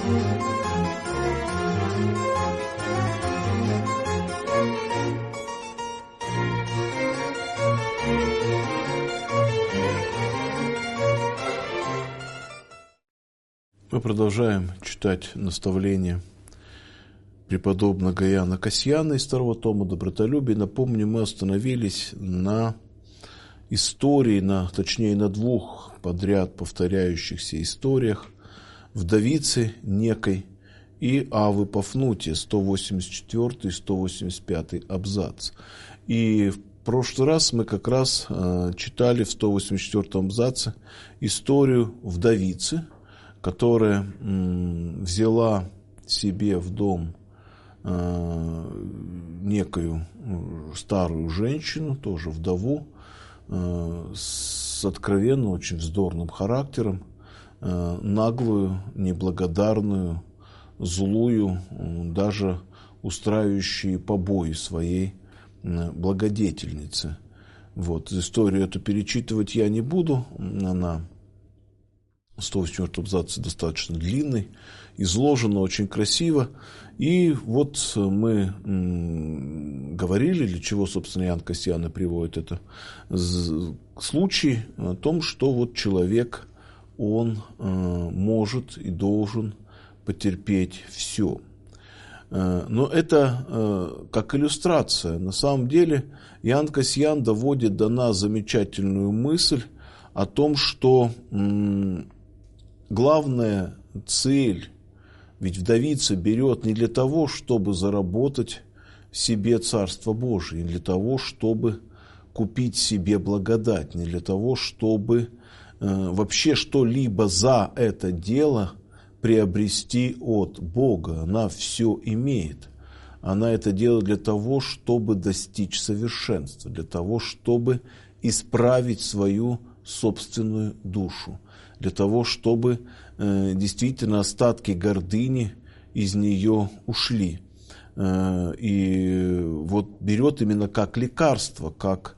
Мы продолжаем читать наставления преподобного Иоанна Кассиана из второго тома «Добротолюбие». Напомню, мы остановились на истории, точнее на двух подряд повторяющихся историях вдовицы некой и Авы Пафнутия, 184 и 185 абзац. И в прошлый раз мы как раз читали в 184 абзаце историю вдовицы, которая взяла себе в дом некую старую женщину, тоже вдову, с откровенно очень вздорным характером, наглую, неблагодарную, злую, даже устраивающую побои своей благодетельнице. Вот. Историю эту перечитывать я не буду, она 184 абзац достаточно длинный, изложено очень красиво. И вот мы говорили, для чего, собственно, Иоанн Кассиан приводит это случай о том, что вот человек, он может и должен потерпеть все. Но это как иллюстрация. На самом деле Иоанн Кассиан доводит до нас замечательную мысль о том, что главная цель, ведь вдовица берет не для того, чтобы заработать себе Царство Божие, не для того, чтобы купить себе благодать, не для того, чтобы вообще что-либо за это дело приобрести от Бога. Она все имеет. Она это делает для того, чтобы достичь совершенства, для того, чтобы исправить свою собственную душу, для того, чтобы действительно остатки гордыни из нее ушли. И вот берет именно как лекарство, как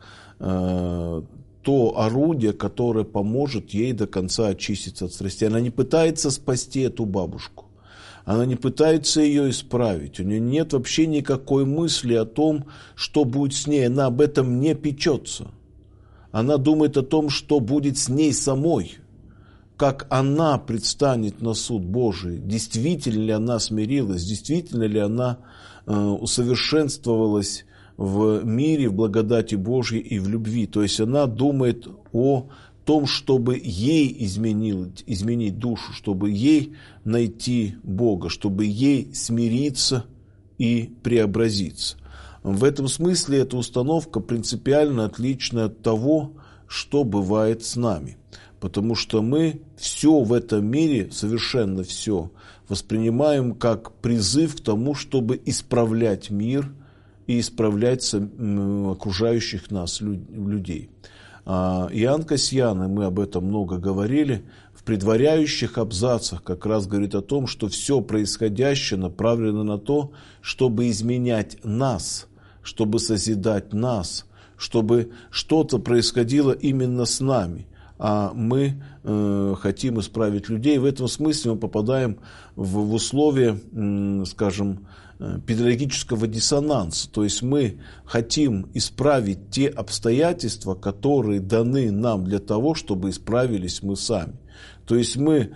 то орудие, которое поможет ей до конца очиститься от страстей. Она не пытается спасти эту бабушку. Она не пытается ее исправить. У нее нет вообще никакой мысли о том, что будет с ней. Она об этом не печется. Она думает о том, что будет с ней самой. Как она предстанет на суд Божий. Действительно ли она смирилась? Действительно ли она усовершенствовалась в мире, в благодати Божьей и в любви? То есть она думает о том, чтобы ей изменить душу, чтобы ей найти Бога, чтобы ей смириться и преобразиться. В этом смысле эта установка принципиально отлична от того, что бывает с нами. Потому что мы все в этом мире, совершенно все, воспринимаем как призыв к тому, чтобы исправлять мир и исправлять окружающих нас людей. Иоанн Кассиан, и мы об этом много говорили, в предваряющих абзацах как раз говорит о том, что все происходящее направлено на то, чтобы изменять нас, чтобы созидать нас, чтобы что-то происходило именно с нами, а мы хотим исправить людей. В этом смысле мы попадаем в условия, скажем, педагогического диссонанса. То есть мы хотим исправить те обстоятельства, которые даны нам для того, чтобы исправились мы сами. То есть мы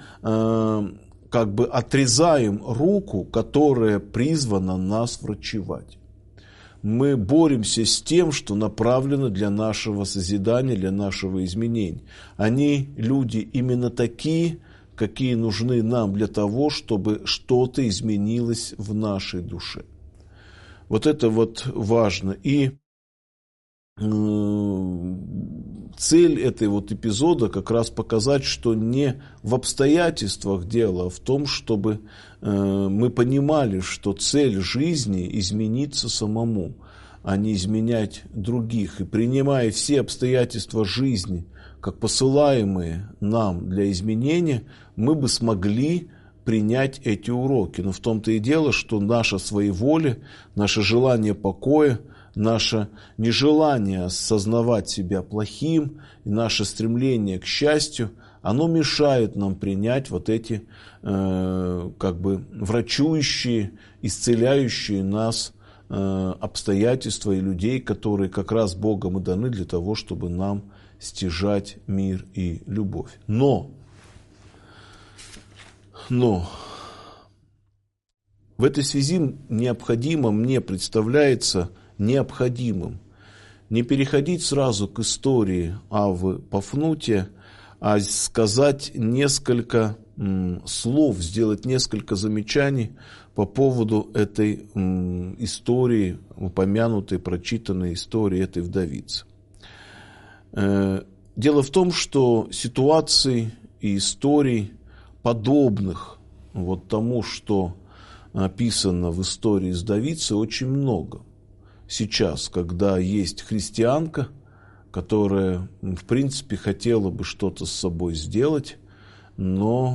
как бы отрезаем руку, которая призвана нас врачевать. Мы боремся с тем, что направлено для нашего созидания, для нашего изменения. Они, люди, именно такие, какие нужны нам для того, чтобы что-то изменилось в нашей душе. Вот это вот важно. И цель этой вот эпизода как раз показать, что не в обстоятельствах дело, а в том, чтобы мы понимали, что цель жизни – измениться самому, а не изменять других. И принимая все обстоятельства жизни как посылаемые нам для изменения, мы бы смогли принять эти уроки. Но в том-то и дело, что наше своеволие, наше желание покоя, наше нежелание осознавать себя плохим и наше стремление к счастью, оно мешает нам принять вот эти врачующие, исцеляющие нас обстоятельства и людей, которые как раз Богом и даны для того, чтобы нам стяжать мир и любовь. Но в этой связи мне представляется необходимым не переходить сразу к истории Аввы Пафнутия, а сказать несколько слов, сделать несколько замечаний по поводу этой истории, упомянутой, прочитанной истории этой вдовицы. Дело в том, что ситуаций и историй, подобных вот тому, что описано в истории с вдовицей, очень много. Сейчас, когда есть христианка, которая, в принципе, хотела бы что-то с собой сделать, но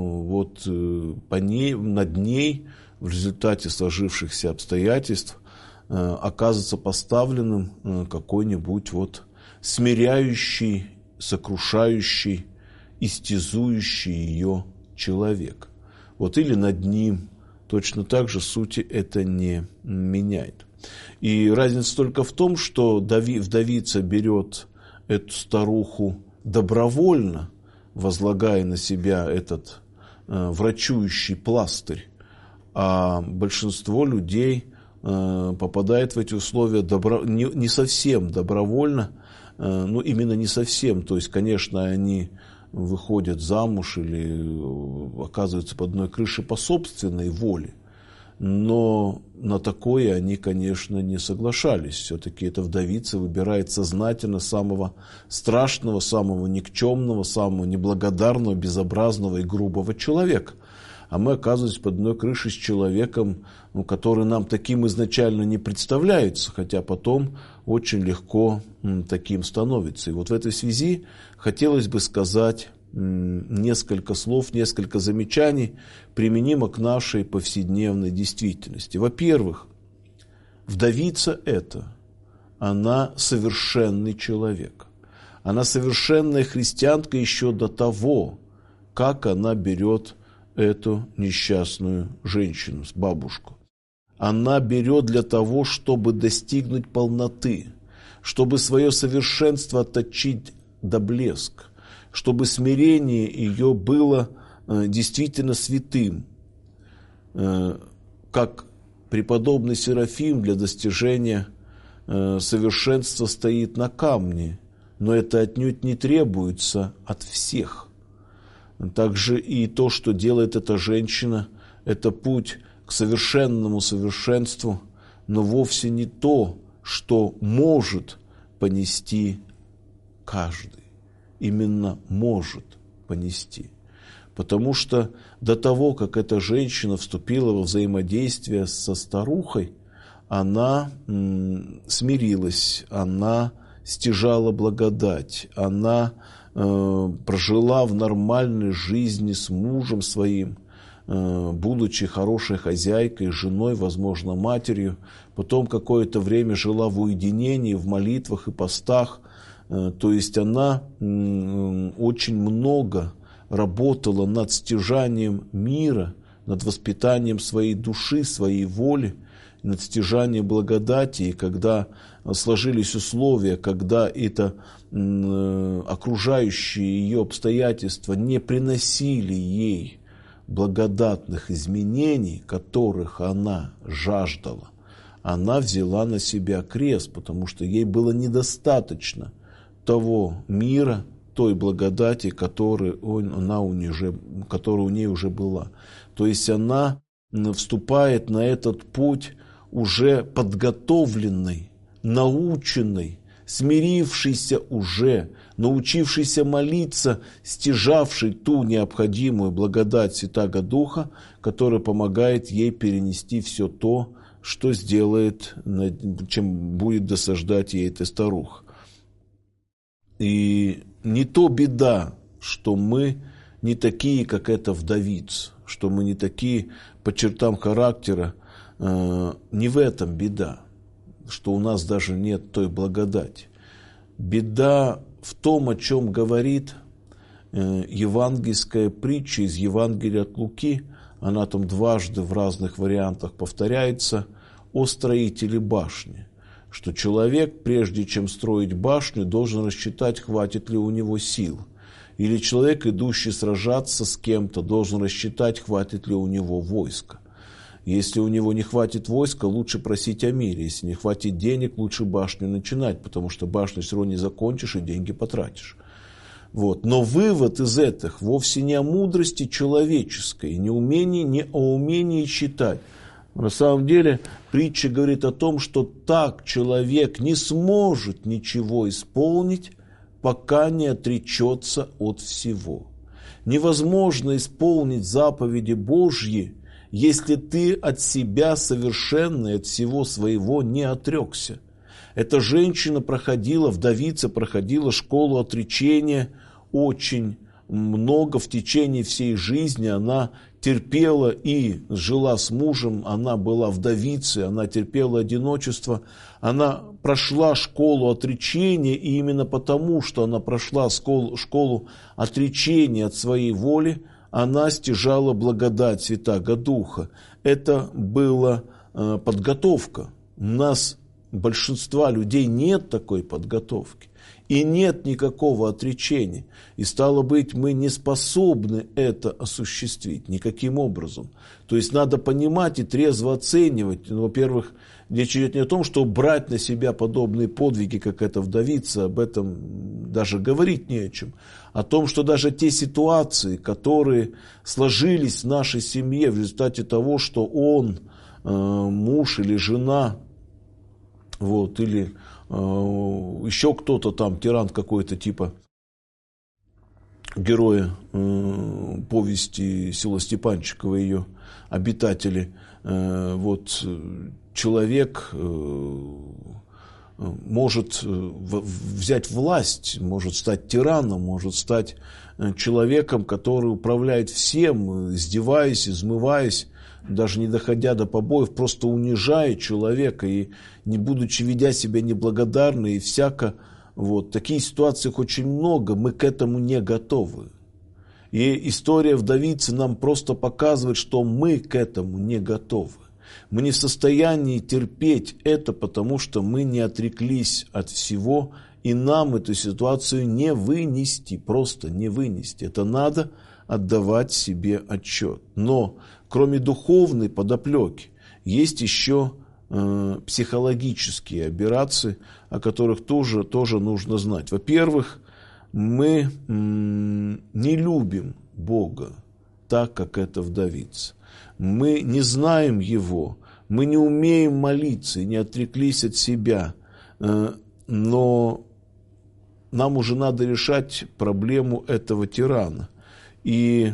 над ней в результате сложившихся обстоятельств оказывается поставленным какой-нибудь смиряющий, сокрушающий, истязующий ее человек. Или над ним точно так же сути это не меняет. И разница только в том, что вдовица берет эту старуху добровольно, возлагая на себя этот врачующий пластырь, а большинство людей попадает в эти условия не совсем добровольно, именно не совсем, то есть, конечно, они выходят замуж или оказываются под одной крышей по собственной воле, но на такое они, конечно, не соглашались. Все-таки эта вдовица выбирает сознательно самого страшного, самого никчемного, самого неблагодарного, безобразного и грубого человека. А мы оказываемся под одной крышей с человеком, который нам таким изначально не представляется, хотя потом очень легко таким становится. И в этой связи хотелось бы сказать несколько слов, несколько замечаний, применимо к нашей повседневной действительности. Во-первых, вдовица она совершенный человек. Она совершенная христианка еще до того, как она берет эту несчастную женщину, бабушку. Она берет для того, чтобы достигнуть полноты, чтобы свое совершенство отточить до блеска, чтобы смирение ее было действительно святым, как преподобный Серафим для достижения совершенства стоит на камне, но это отнюдь не требуется от всех. Также и то, что делает эта женщина, это путь к совершенному совершенству, но вовсе не то, что может понести каждый. Именно может понести. Потому что до того, как эта женщина вступила во взаимодействие со старухой, она смирилась, она стяжала благодать, она прожила в нормальной жизни с мужем своим, будучи хорошей хозяйкой, женой, возможно, матерью. Потом какое-то время жила в уединении, в молитвах и постах. То есть она очень много работала над стяжанием мира, над воспитанием своей души, своей воли, над стяжанием благодати. И когда сложились условия, когда это окружающие ее обстоятельства не приносили ей благодатных изменений, которых она жаждала, она взяла на себя крест, потому что ей было недостаточно того мира, той благодати, которая у ней уже была. То есть она вступает на этот путь уже подготовленной, наученной, смирившийся уже, научившийся молиться, стяжавший ту необходимую благодать Святаго Духа, которая помогает ей перенести все то, что сделает, чем будет досаждать ей эта старуха. И не то беда, что мы не такие, как эта вдовица, что мы не такие по чертам характера, не в этом беда, что у нас даже нет той благодати. Беда в том, о чем говорит евангельская притча из Евангелия от Луки, она там дважды в разных вариантах повторяется, о строителе башни, что человек, прежде чем строить башню, должен рассчитать, хватит ли у него сил. Или человек, идущий сражаться с кем-то, должен рассчитать, хватит ли у него войска. Если у него не хватит войска, лучше просить о мире. Если не хватит денег, лучше башню начинать, потому что башню все равно не закончишь и деньги потратишь. Вот. Но вывод из этих вовсе не о мудрости человеческой, не о умении читать. На самом деле притча говорит о том, что так человек не сможет ничего исполнить, пока не отречется от всего. Невозможно исполнить заповеди Божьи, если ты от себя совершенно, от всего своего не отрекся. Эта женщина вдовица проходила школу отречения очень много в течение всей жизни. Она терпела и жила с мужем, она была вдовицей, она терпела одиночество. Она прошла школу отречения, и именно потому, что она прошла школу отречения от своей воли, она стяжала благодать Святаго Духа. Это была подготовка. У нас, большинства людей, нет такой подготовки. И нет никакого отречения. И стало быть, мы не способны это осуществить никаким образом. То есть надо понимать и трезво оценивать. Во-первых, речь идет не о том, что брать на себя подобные подвиги, как эта вдовица, об этом даже говорить не о чем. О том, что даже те ситуации, которые сложились в нашей семье в результате того, что он, муж или жена, вот, или еще кто-то там, тиран какой-то типа героя повести Села Степанчикова, ее обитатели, вот, человек может взять власть, может стать тираном, может стать человеком, который управляет всем, издеваясь, измываясь, даже не доходя до побоев, просто унижая человека и не будучи, ведя себя неблагодарно и всяко. Вот. Таких ситуаций очень много, мы к этому не готовы. И история вдовицы нам просто показывает, что мы к этому не готовы. Мы не в состоянии терпеть это, потому что мы не отреклись от всего, и нам эту ситуацию не вынести, просто не вынести. Это надо отдавать себе отчет. Но кроме духовной подоплеки есть еще психологические аберрации, о которых тоже нужно знать. Во-первых, мы не любим Бога так, как эта вдовица. Мы не знаем Его, мы не умеем молиться и не отреклись от себя, но нам уже надо решать проблему этого тирана. И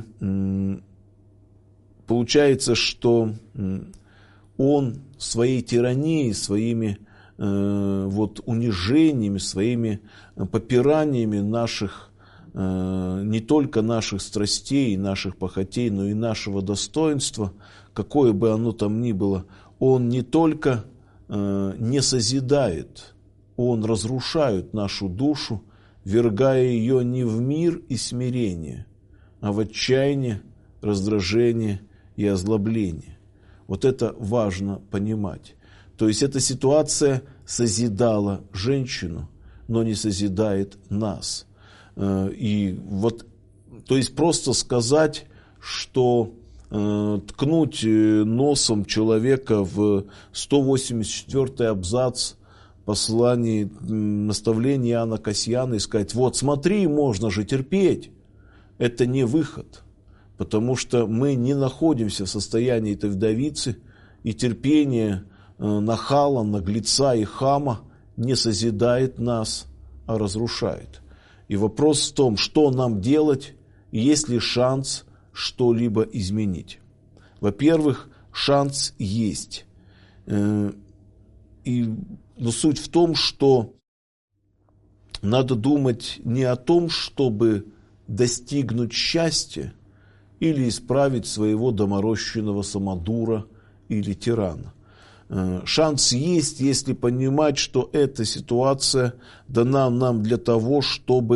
получается, что он своей тиранией, своими унижениями, своими попираниями наших, не только наших страстей, наших похотей, но и нашего достоинства, какое бы оно там ни было, он не только не созидает, он разрушает нашу душу, ввергая ее не в мир и смирение, а в отчаяние, раздражение и озлобление. Вот это важно понимать. То есть эта ситуация созидала женщину, но не созидает нас. И вот, то есть просто сказать, что ткнуть носом человека в 184-й абзац послания, наставления Иоанна Кассиана и сказать: вот смотри, можно же терпеть, это не выход. Потому что мы не находимся в состоянии этой вдовицы, и терпение нахала, наглеца и хама не созидает нас, а разрушает. И вопрос в том, что нам делать, и есть ли шанс что-либо изменить. Во-первых, шанс есть. Но суть в том, что надо думать не о том, чтобы достигнуть счастья или исправить своего доморощенного самодура или тирана. Шанс есть, если понимать, что эта ситуация дана нам для того, чтобы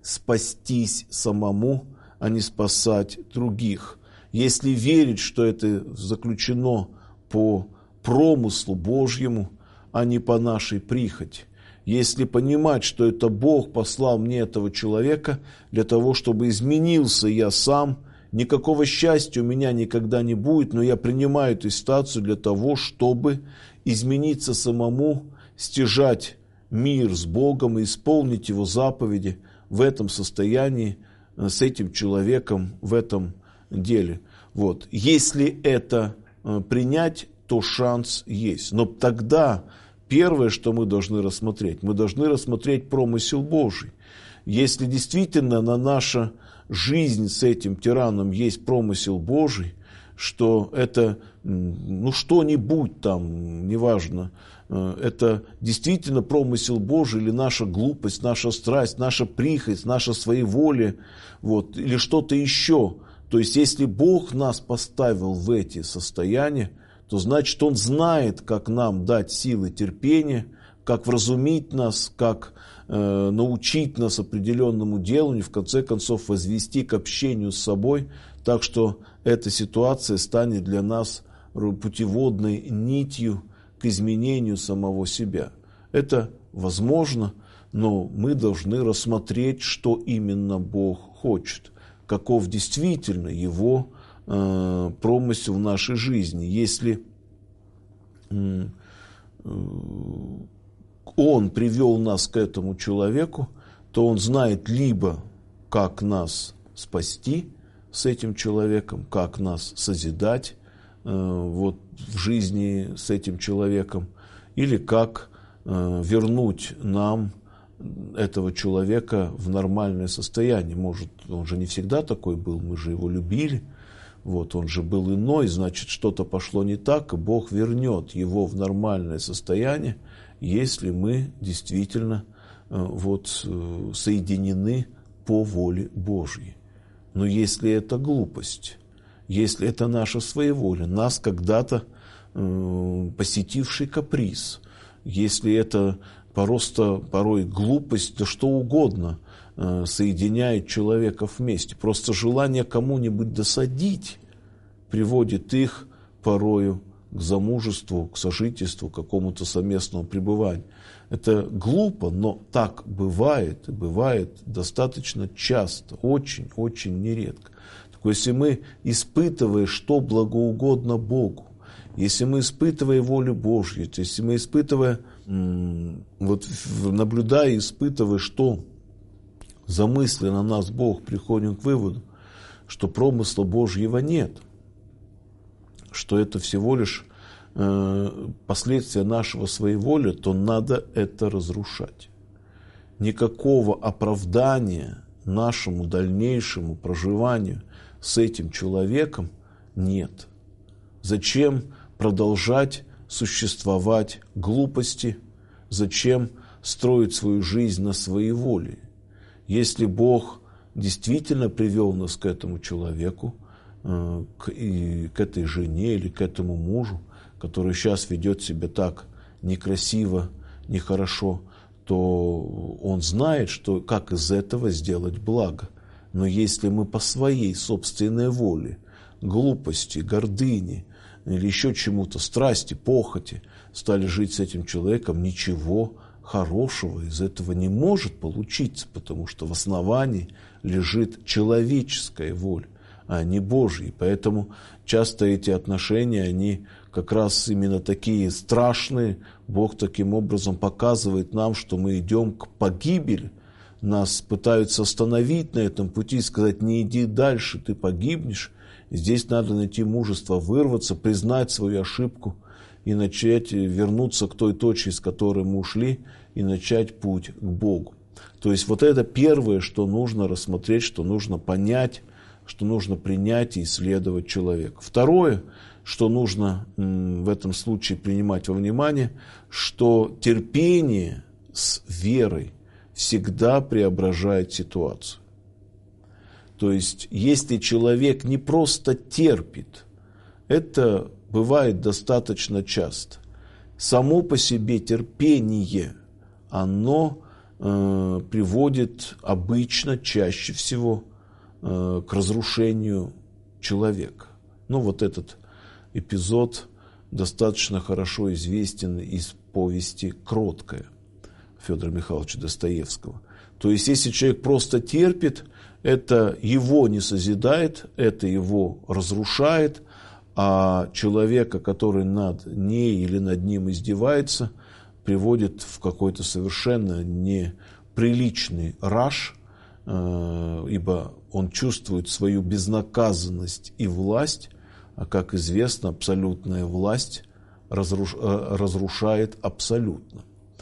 спастись самому, а не спасать других. Если верить, что это заключено по промыслу Божьему, а не по нашей прихоти. Если понимать, что это Бог послал мне этого человека для того, чтобы изменился я сам, никакого счастья у меня никогда не будет, но я принимаю эту ситуацию для того, чтобы измениться самому, стяжать мир с Богом и исполнить Его заповеди в этом состоянии, с этим человеком, в этом деле. Вот. Если это принять, то шанс есть. Но тогда первое, что мы должны рассмотреть промысел Божий. Если действительно на нашу жизнь с этим тираном есть промысел Божий, что это что-нибудь там, неважно, это действительно промысел Божий или наша глупость, наша страсть, наша прихоть, наша своеволие, вот, или что-то еще. То есть, если Бог нас поставил в эти состояния, то значит, Он знает, как нам дать силы терпения, как вразумить нас, как научить нас определенному деланию, в конце концов возвести к общению с собой, так что эта ситуация станет для нас путеводной нитью к изменению самого себя. Это возможно, но мы должны рассмотреть, что именно Бог хочет, каков действительно Его промысел в нашей жизни. Если Он привел нас к этому человеку, то Он знает либо, как нас спасти с этим человеком, как нас созидать в жизни с этим человеком, или как вернуть нам этого человека в нормальное состояние. Может, он же не всегда такой был, мы же его любили. Вот, он же был иной, значит, что-то пошло не так, и Бог вернет его в нормальное состояние, если мы действительно соединены по воле Божьей. Но если это глупость, если это наша своеволие, нас когда-то посетивший каприз, если это просто порой глупость, да что угодно соединяет человеков вместе. Просто желание кому-нибудь досадить приводит их порою к замужеству, к сожительству, к какому-то совместному пребыванию. Это глупо, но так бывает, и бывает достаточно часто, очень нередко. Так если мы, испытывая, что благоугодно Богу, если мы, испытывая волю Божью, если мы, испытывая, наблюдая и испытывая, что замыслил на нас Бог, приходим к выводу, что промысла Божьего нет, что это всего лишь последствия нашего своеволия, то надо это разрушать. Никакого оправдания нашему дальнейшему проживанию с этим человеком нет. Зачем продолжать существовать глупости? Зачем строить свою жизнь на своеволии? Если Бог действительно привел нас к этому человеку, к этой жене или к этому мужу, который сейчас ведет себя так некрасиво, нехорошо, то Он знает, как из этого сделать благо. Но если мы по своей собственной воле, глупости, гордыне или еще чему-то, страсти, похоти, стали жить с этим человеком, ничего хорошего из этого не может получиться, потому что в основании лежит человеческая воля, а не Божья. Поэтому часто эти отношения, они как раз именно такие страшные. Бог таким образом показывает нам, что мы идем к погибели. Нас пытаются остановить на этом пути, сказать: не иди дальше, ты погибнешь. Здесь надо найти мужество, вырваться, признать свою ошибку и начать вернуться к той точке, с которой мы ушли, и начать путь к Богу. То есть это первое, что нужно рассмотреть, что нужно понять, что нужно принять и исследовать человека. Второе, что нужно в этом случае принимать во внимание, что терпение с верой всегда преображает ситуацию. То есть, если человек не просто терпит, это бывает достаточно часто. Само по себе терпение, оно приводит обычно, чаще всего, к разрушению человека. Ну, вот этот эпизод достаточно хорошо известен из повести «Кроткая» Федора Михайловича Достоевского. То есть, если человек просто терпит, это его не созидает, это его разрушает, а человека, который над ней или над ним издевается, приводит в какой-то совершенно неприличный раж, ибо он чувствует свою безнаказанность и власть, а, как известно, абсолютная власть разрушает абсолютно.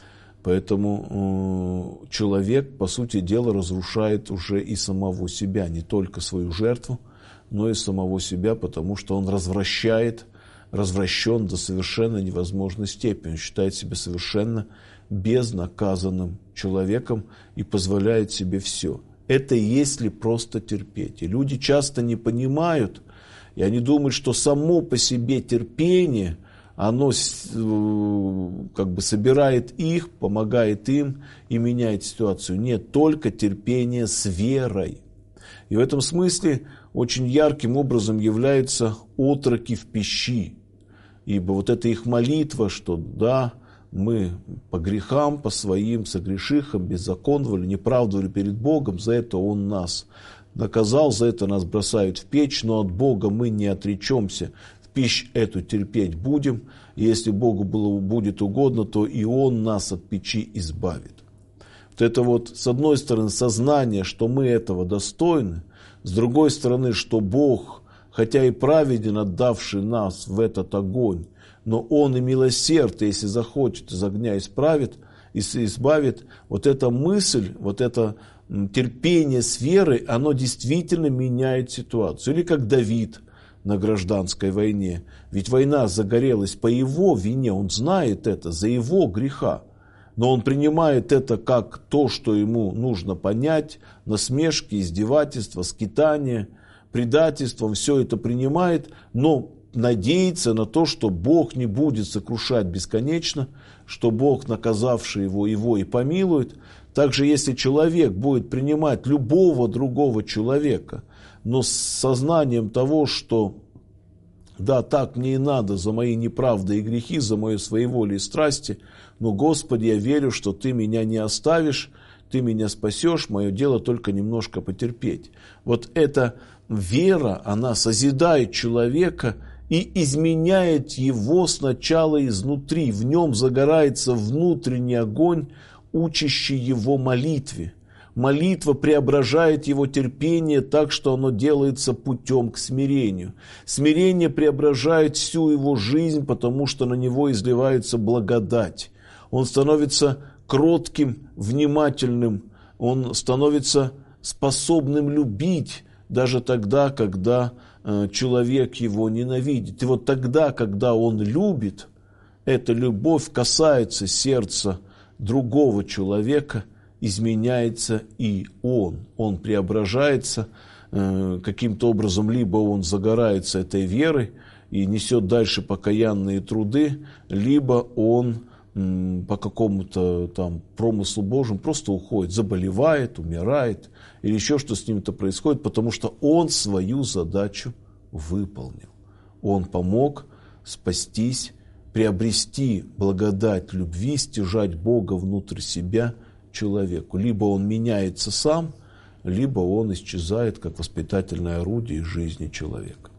Поэтому человек, по сути дела, разрушает уже и самого себя, не только свою жертву, но и самого себя, потому что он развращен до совершенно невозможной степени. Он считает себя совершенно безнаказанным человеком и позволяет себе все. Это если просто терпеть. И люди часто не понимают, и они думают, что само по себе терпение, оно как бы собирает их, помогает им и меняет ситуацию. Нет, только терпение с верой. И в этом смысле очень ярким образом являются отроки в пищи. Ибо вот эта их молитва, что да, мы по грехам, по своим согрешихам беззаконствовали, неправдовали перед Богом, за это Он нас наказал, за это нас бросают в печь, но от Бога мы не отречемся, в печь эту терпеть будем, и если Богу будет угодно, то и Он нас от печи избавит. Вот это вот, с одной стороны, сознание, что мы этого достойны, с другой стороны, что Бог, хотя и праведен, отдавший нас в этот огонь, но Он и милосерд, если захочет, из огня избавит. Вот эта мысль, вот это терпение с верой, оно действительно меняет ситуацию. Или как Давид на гражданской войне. Ведь война загорелась по его вине, он знает это, за его греха. Но он принимает это как то, что ему нужно понять, насмешки, издевательства, скитания, предательство, он все это принимает, но надеется на то, что Бог не будет сокрушать бесконечно, что Бог, наказавший его и помилует. Также, если человек будет принимать любого другого человека, но с сознанием того, что да, так мне и надо за мои неправды и грехи, за мое своеволие и страсти, но, Господи, я верю, что Ты меня не оставишь, Ты меня спасешь, мое дело только немножко потерпеть. Вот эта вера, она созидает человека и изменяет его сначала изнутри. В нем загорается внутренний огонь, учащий его молитве. Молитва преображает его терпение так, что оно делается путем к смирению. Смирение преображает всю его жизнь, потому что на него изливается благодать. Он становится кротким, внимательным, он становится способным любить даже тогда, когда человек его ненавидит. И вот тогда, когда он любит, эта любовь касается сердца другого человека, изменяется и он преображается каким-то образом, либо он загорается этой верой и несет дальше покаянные труды, либо он по какому-то там промыслу Божьему просто уходит, заболевает, умирает, или еще что с ним-то происходит, потому что он свою задачу выполнил. Он помог спастись, приобрести благодать любви, стяжать Бога внутрь себя человеку. Либо он меняется сам, либо он исчезает как воспитательное орудие из жизни человека.